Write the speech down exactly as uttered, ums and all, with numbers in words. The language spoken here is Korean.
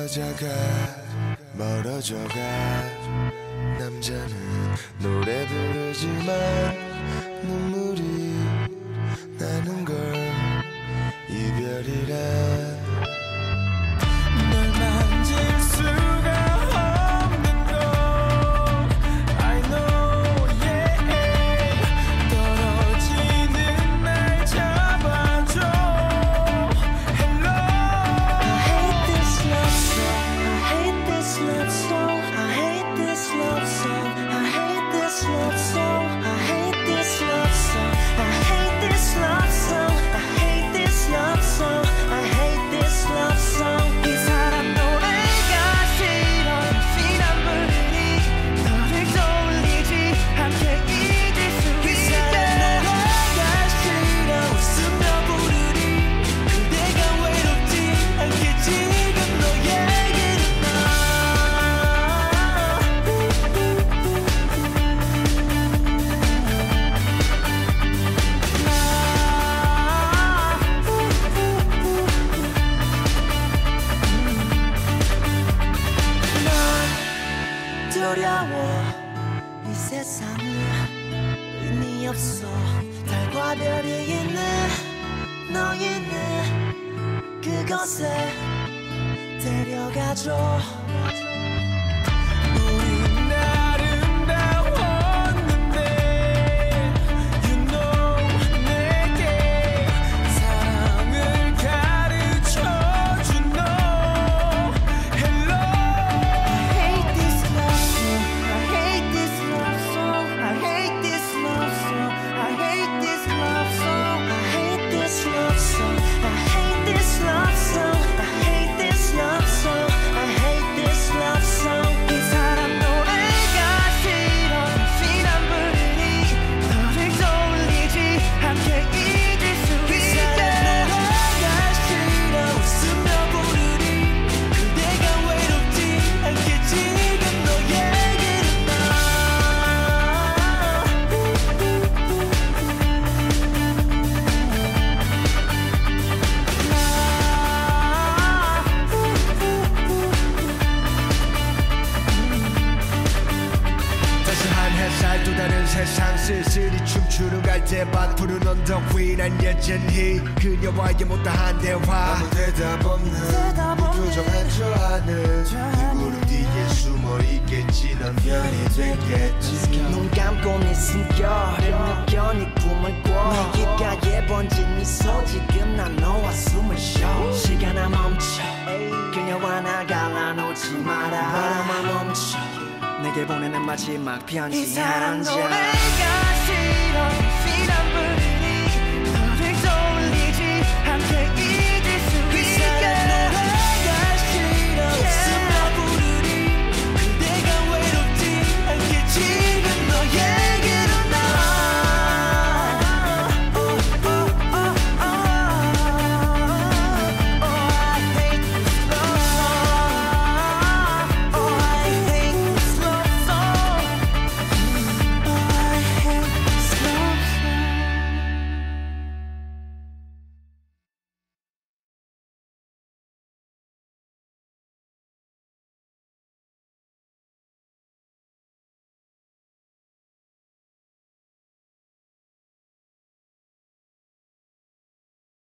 멀어져가 멀어져가 남자는 노래 부르지만 눈물이 나는 걸 이별이라 널 만질 수가 없는 걸 I know yeah 떨어지는 날 잡아줘 Hello I hate this love song I hate this love song I hate this love song I hate this love song I hate this love song I hate this love song I hate this love song I hate this love song 이 사람 노래가 싫어 피난 부르니 너를 떠올리지 않게 잊을 수 있게 이 사람 노래가 싫어 웃으며 부르니 그대가 외롭지 않게 지금 너에게로 난 두려워 이 세상은 의미 없어 달과 별이 있는 너희는 그곳에 데려가줘 우린 아름다웠는데 You know 내게 사랑을 가르쳐준 너 Hello I hate this love song I hate this love song I hate this love song I hate this love song I hate this love song I hate this love song I hate this love song I hate this love song 이 사람 노래가 싫어 피난 부르니 너를 떠올리지 않게 잊을 수 있게 노래가 싫어 웃으며 부르니 그대가 외롭지 않게 지금 너에게로 나 따스한 햇살 또 다른 세상 쓸쓸히 춤추는 갈대밭 푸른 언덕 위 난 여전히 그녀와의 못다한 대화 아무 대답 없는 무표정한 저 하늘 이 구름 뒤에 숨어 있겠지 넌 별이 되겠지 눈 감고 네 숨결을 느껴 네 꿈을 꿔 내 귓가에 번진 미소 지금 난 너와 숨을 쉬어 시간아 멈춰 그녀와 나 갈라놓지 마라 바람아 멈춰 내게 보내는 마지막 이 편지 사람 한 장 노래가 싫어